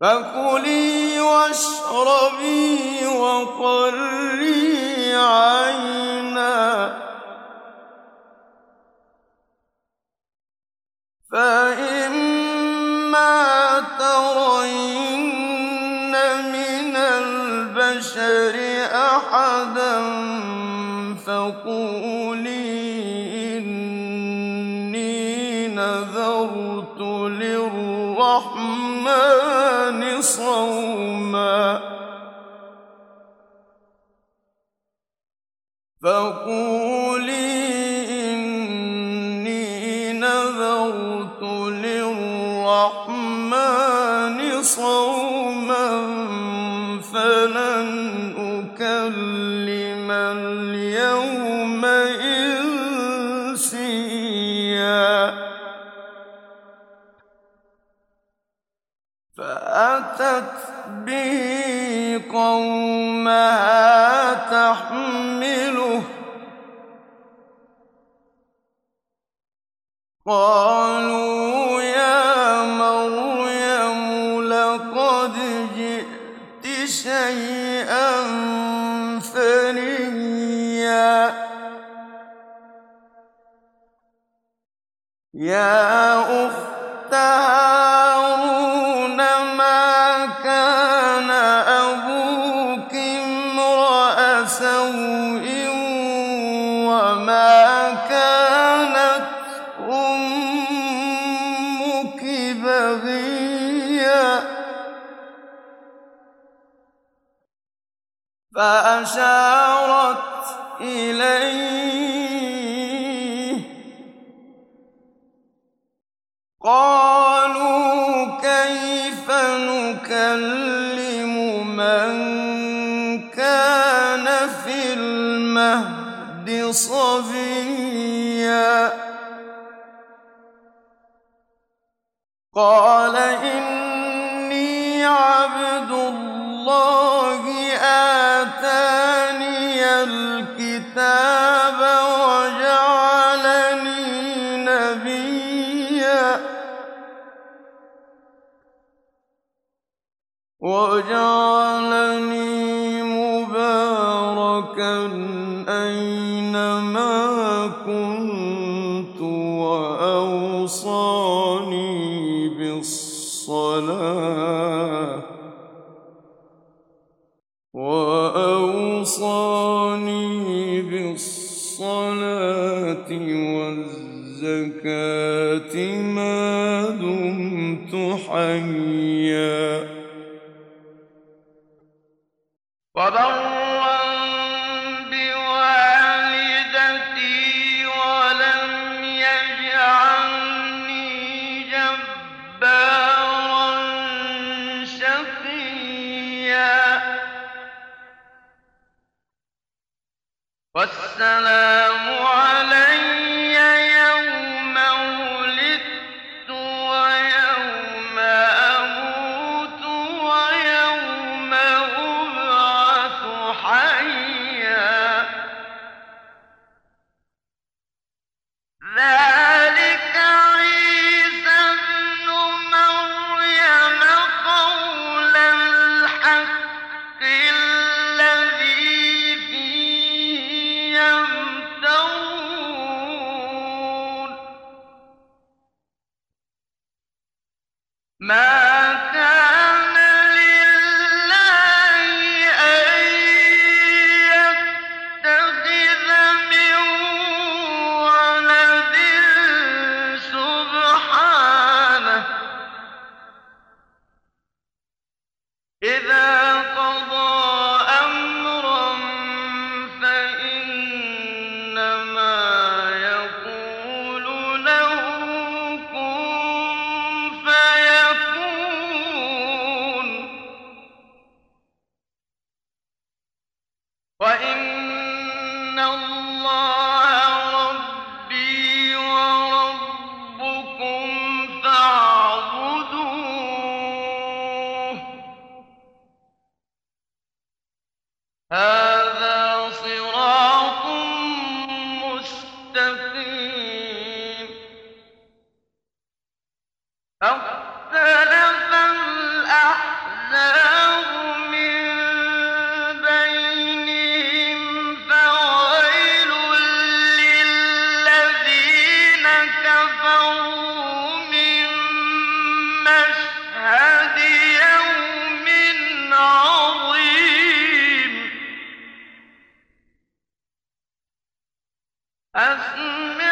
فكلي واشربي وقري عينا فإما ترين من البشر أحدا فقولي إني نذرت للرحمن صوما فلن أكلم اليوم إنسيا فأتت به قومها تحمله قالوا يا مريم لقد جئت شيئا فريا يا أخت هارون ما كان أبوك امرأ سوء وما كانت أمك بغيا فأشارت إليه قالوا كيف نكلم من كان في المهد صبيا قال إني عبد الله آتاني الكتاب وجعلني نبيا وجعلني مباركا أينما كنت وأوصاني بالصلاة والزكاة ما دمت حيا وبرا بوالدتي ولم يجعلني جبارا شقيا والسلام علي يوم ولدت ويوم أموت ويوم أبعث حيا ذلك عيسى ابن مريم قول الحق الذي فيه يمترون ما كان لله أن يتخذ من ولد سبحانه إذا قضى أمرا فإنما يقول له كن فيكون وإن الله ربي وربكم فاعبدوه هذا صراط مستقيم اختلف الأحزاب أسمع